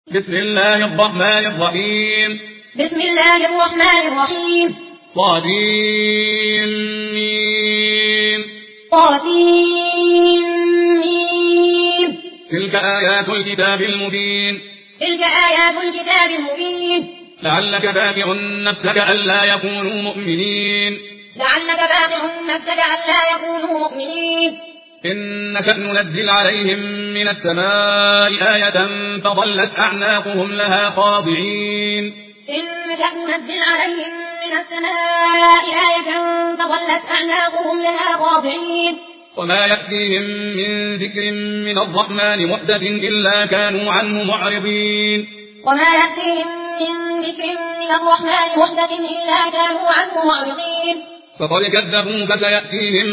بسم الله الرحمن الرحيم. بسم الله الرحمن الرحيم. طاسين. تلك آيات الكتاب المبين. تلك آيات الكتاب المبين. لعلك باقع نفسك ألا يكونوا مؤمنين. لعلك باقع نفسك ألا يكونوا مؤمنين. إن نشأ ننزل عليهم من السماء آية فظلت أعناقهم لها خاضعين. إن نشأ ننزل عليهم من السماء آية فظلت أعناقهم لها خاضعين. وما يأتيهم من ذكر من الرحمن محدث إلا كانوا عنه معرضين. وما يأتيهم من ذكر من الرحمن محدث إلا كانوا عنه معرضين. فقد كذبوا فسيأتيهم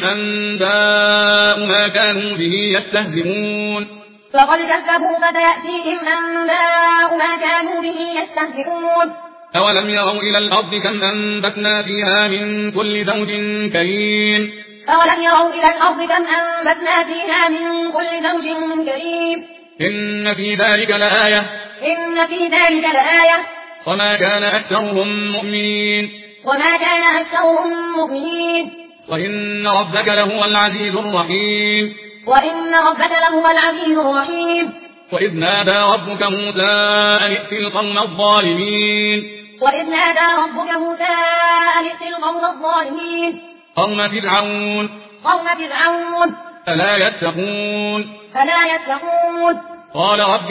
أنباء ما كانوا به يستهزئون. فقد كذبوا فسيأتيهم أنباء ما كانوا به يستهزئون. أولم يروا إلى الأرض كم أنبتنا فيها من كل زوج كريم. أولم يروا إلى الأرض كم أنبتنا فيها من كل زوج كريم. إن في ذلك لآية. إن في ذلك لآية. وما كان أكثرهم مؤمنين. وما كان أكثرهم مؤمنين. وإن ربك لهو العزيز الرحيم. وإن ربك لهو العزيز الرحيم. وإذ نادى ربك موسى أن ائت القوم الظالمين. وإذ نادى ربك موسى أن ائت القوم الظالمين. قوم فرعون. قوم فرعون. ألا يتقون. ألا يتقون. قال رب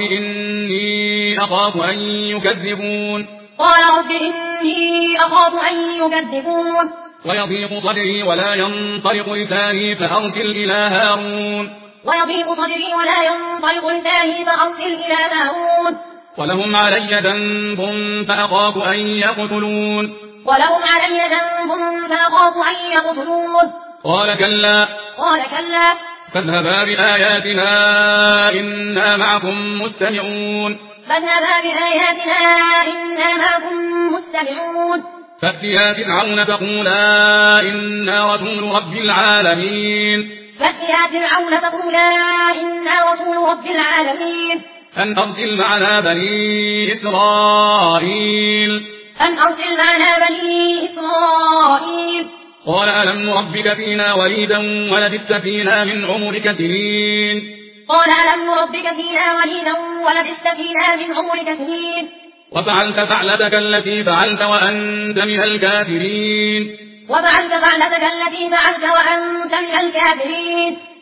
إني أخاف أن يكذبون. قال رب إني أخاف أن يكذبون. ويضيق صدري ولا ينطلق لساني فأرسل إلى هارون. ويضيق صدري ولا ينطلق لساني فأرسل إلى هارون. ولهم علي ذنب فأخاف أن يقتلون. ولهم علي ذنب فأخاف أن يقتلون. قال كلا. قال كلا. فاذهبا بآياتنا إنا معكم مستمعون. فاذهبا بآياتنا إنا معكم مستمعون. فأتيا فرعون فقولا إنا رسول رب العالمين. فأتيا فرعون فقولا إنا رسول رب العالمين. أن أرسل معنا بني إسرائيل. أن أرسل معنا بني إسرائيل. قال ألم نربك فينا وليدا ولبثت فينا من عمرك سنين. قال ألم نربك فينا وليدا ولبثت فينا من عمرك سنين. وفعلت فعلتك التي فعلت وأنت من الكافرين. وفعلت فعلتك التي فعلت وأنت من الكافرين.